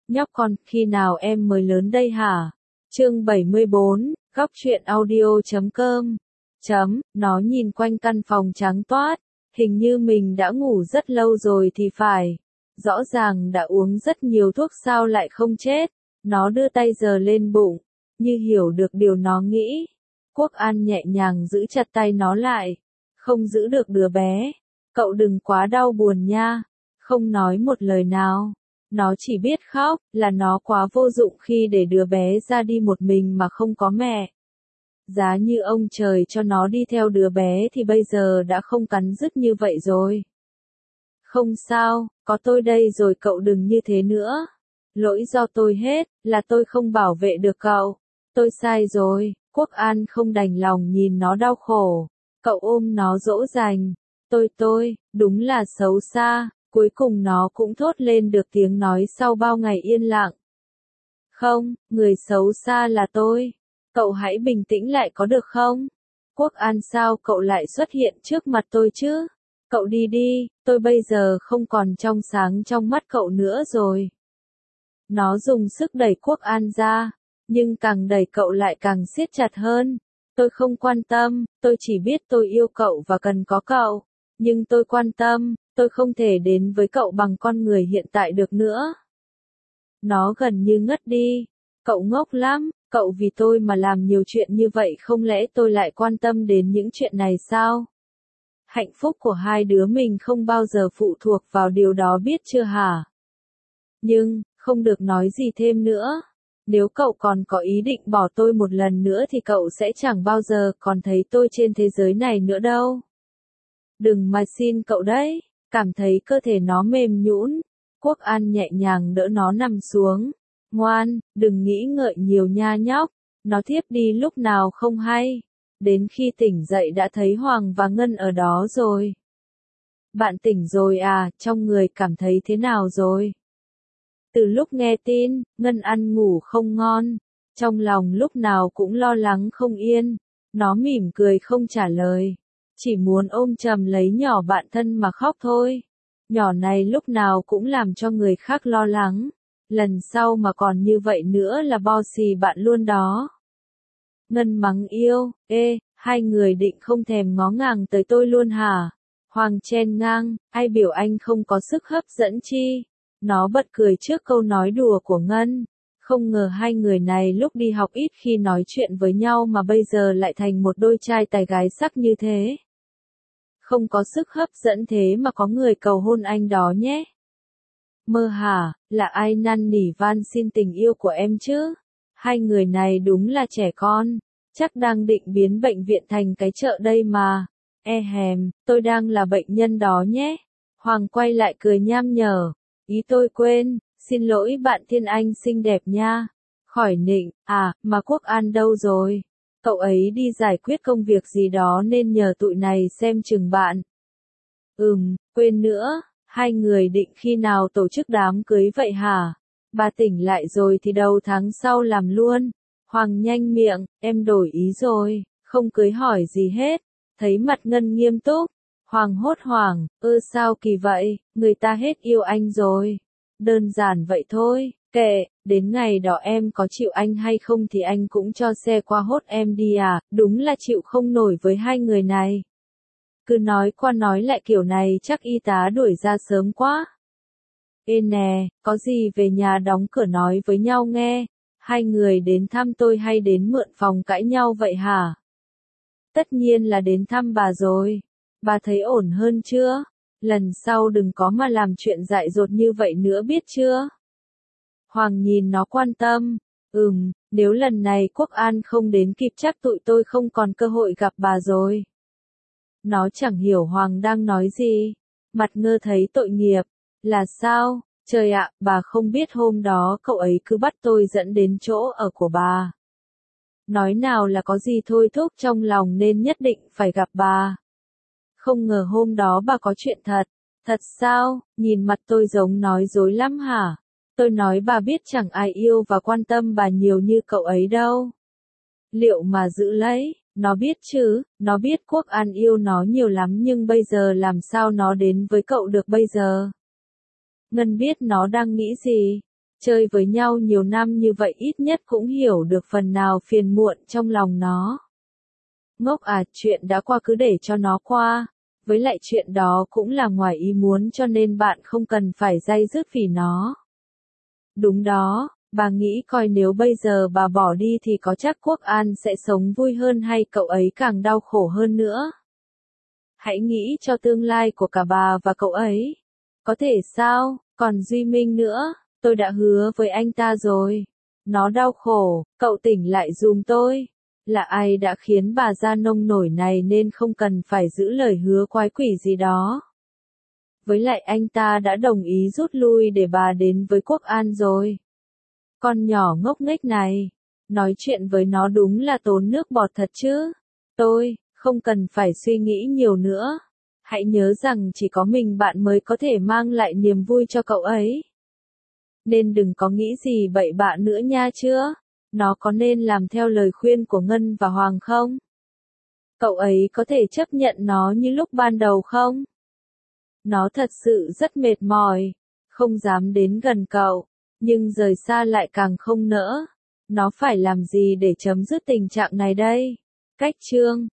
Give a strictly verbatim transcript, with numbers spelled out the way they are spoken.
nhóc con, khi nào em mới lớn đây hả? Chương bảy mươi bốn, góc truyện audio chấm com. Chấm, nó nhìn quanh căn phòng trắng toát, hình như mình đã ngủ rất lâu rồi thì phải. Rõ ràng đã uống rất nhiều thuốc sao lại không chết. Nó đưa tay sờ lên bụng, như hiểu được điều nó nghĩ. Quốc An nhẹ nhàng giữ chặt tay nó lại. Không giữ được đứa bé. Cậu đừng quá đau buồn nha. Không nói một lời nào. Nó chỉ biết khóc, là nó quá vô dụng khi để đứa bé ra đi một mình mà không có mẹ. Giá như ông trời cho nó đi theo đứa bé thì bây giờ đã không cắn rứt như vậy rồi. Không sao, có tôi đây rồi, cậu đừng như thế nữa. Lỗi do tôi hết, là tôi không bảo vệ được cậu. Tôi sai rồi. Quốc An không đành lòng nhìn nó đau khổ. Cậu ôm nó dỗ dành. Tôi tôi, đúng là xấu xa. Cuối cùng nó cũng thốt lên được tiếng nói sau bao ngày yên lặng. Không, người xấu xa là tôi. Cậu hãy bình tĩnh lại có được không? Quốc An, sao cậu lại xuất hiện trước mặt tôi chứ? Cậu đi đi, tôi bây giờ không còn trong sáng trong mắt cậu nữa rồi. Nó dùng sức đẩy Quốc An ra, nhưng càng đẩy cậu lại càng siết chặt hơn. Tôi không quan tâm, tôi chỉ biết tôi yêu cậu và cần có cậu. Nhưng tôi quan tâm, tôi không thể đến với cậu bằng con người hiện tại được nữa. Nó gần như ngất đi. Cậu ngốc lắm, cậu vì tôi mà làm nhiều chuyện như vậy, không lẽ tôi lại quan tâm đến những chuyện này sao? Hạnh phúc của hai đứa mình không bao giờ phụ thuộc vào điều đó, biết chưa hả? Nhưng, không được nói gì thêm nữa. Nếu cậu còn có ý định bỏ tôi một lần nữa thì cậu sẽ chẳng bao giờ còn thấy tôi trên thế giới này nữa đâu. Đừng mà xin cậu đấy. Cảm thấy cơ thể nó mềm nhũn, Quốc An nhẹ nhàng đỡ nó nằm xuống. Ngoan, đừng nghĩ ngợi nhiều nha nhóc. Nó thiếp đi lúc nào không hay. Đến khi tỉnh dậy đã thấy Hoàng và Ngân ở đó rồi. Bạn tỉnh rồi à, trong người cảm thấy thế nào rồi? Từ lúc nghe tin, Ngân ăn ngủ không ngon. Trong lòng lúc nào cũng lo lắng không yên. Nó mỉm cười không trả lời. Chỉ muốn ôm chầm lấy nhỏ bạn thân mà khóc thôi. Nhỏ này lúc nào cũng làm cho người khác lo lắng. Lần sau mà còn như vậy nữa là bo xì bạn luôn đó. Ngân mắng yêu, ê, hai người định không thèm ngó ngàng tới tôi luôn hả? Hoàng chen ngang, ai biểu anh không có sức hấp dẫn chi? Nó bật cười trước câu nói đùa của Ngân. Không ngờ hai người này lúc đi học ít khi nói chuyện với nhau mà bây giờ lại thành một đôi trai tài gái sắc như thế. Không có sức hấp dẫn thế mà có người cầu hôn anh đó nhé. Mơ hả, là ai năn nỉ van xin tình yêu của em chứ? Hai người này đúng là trẻ con, chắc đang định biến bệnh viện thành cái chợ đây mà. E hèm, tôi đang là bệnh nhân đó nhé. Hoàng quay lại cười nham nhở. Ý tôi quên, xin lỗi bạn Thiên Anh xinh đẹp nha. Khỏi nịnh, à, mà Quốc An đâu rồi? Cậu ấy đi giải quyết công việc gì đó nên nhờ tụi này xem chừng bạn. Ừm, quên nữa, hai người định khi nào tổ chức đám cưới vậy hả? Bà tỉnh lại rồi thì đầu tháng sau làm luôn. Hoàng nhanh miệng, em đổi ý rồi, không cưới hỏi gì hết. Thấy mặt Ngân nghiêm túc, Hoàng hốt hoảng, ơ sao kỳ vậy, người ta hết yêu anh rồi. Đơn giản vậy thôi, kệ, đến ngày đó em có chịu anh hay không thì anh cũng cho xe qua hốt em đi à, đúng là chịu không nổi với hai người này. Cứ nói qua nói lại kiểu này chắc y tá đuổi ra sớm quá. Ê nè, có gì về nhà đóng cửa nói với nhau nghe, hai người đến thăm tôi hay đến mượn phòng cãi nhau vậy hả? Tất nhiên là đến thăm bà rồi. Bà thấy ổn hơn chưa? Lần sau đừng có mà làm chuyện dại dột như vậy nữa biết chưa? Hoàng nhìn nó quan tâm. Ừm, nếu lần này Quốc An không đến kịp chắc tụi tôi không còn cơ hội gặp bà rồi. Nó chẳng hiểu Hoàng đang nói gì. Mặt ngơ thấy tội nghiệp. Là sao? Trời ạ, bà không biết hôm đó cậu ấy cứ bắt tôi dẫn đến chỗ ở của bà. Nói nào là có gì thôi thúc trong lòng nên nhất định phải gặp bà. Không ngờ hôm đó bà có chuyện thật. Thật sao? Nhìn mặt tôi giống nói dối lắm hả? Tôi nói bà biết chẳng ai yêu và quan tâm bà nhiều như cậu ấy đâu. Liệu mà giữ lấy, nó biết chứ, nó biết Quốc An yêu nó nhiều lắm nhưng bây giờ làm sao nó đến với cậu được bây giờ? Ngân biết nó đang nghĩ gì. Chơi với nhau nhiều năm như vậy ít nhất cũng hiểu được phần nào phiền muộn trong lòng nó. Ngốc à, chuyện đã qua cứ để cho nó qua. Với lại chuyện đó cũng là ngoài ý muốn cho nên bạn không cần phải day dứt vì nó. Đúng đó, bà nghĩ coi nếu bây giờ bà bỏ đi thì có chắc Quốc An sẽ sống vui hơn hay cậu ấy càng đau khổ hơn nữa. Hãy nghĩ cho tương lai của cả bà và cậu ấy. Có thể sao, còn Duy Minh nữa, tôi đã hứa với anh ta rồi. Nó đau khổ, cậu tỉnh lại giùm tôi. Là ai đã khiến bà ra nông nổi này nên không cần phải giữ lời hứa quái quỷ gì đó. Với lại anh ta đã đồng ý rút lui để bà đến với Quốc An rồi. Con nhỏ ngốc nghếch này, nói chuyện với nó đúng là tốn nước bọt thật chứ. Tôi, không cần phải suy nghĩ nhiều nữa. Hãy nhớ rằng chỉ có mình bạn mới có thể mang lại niềm vui cho cậu ấy. Nên đừng có nghĩ gì bậy bạ nữa nha chưa? Nó có nên làm theo lời khuyên của Ngân và Hoàng không? Cậu ấy có thể chấp nhận nó như lúc ban đầu không? Nó thật sự rất mệt mỏi, không dám đến gần cậu, nhưng rời xa lại càng không nỡ. Nó phải làm gì để chấm dứt tình trạng này đây? Cách chương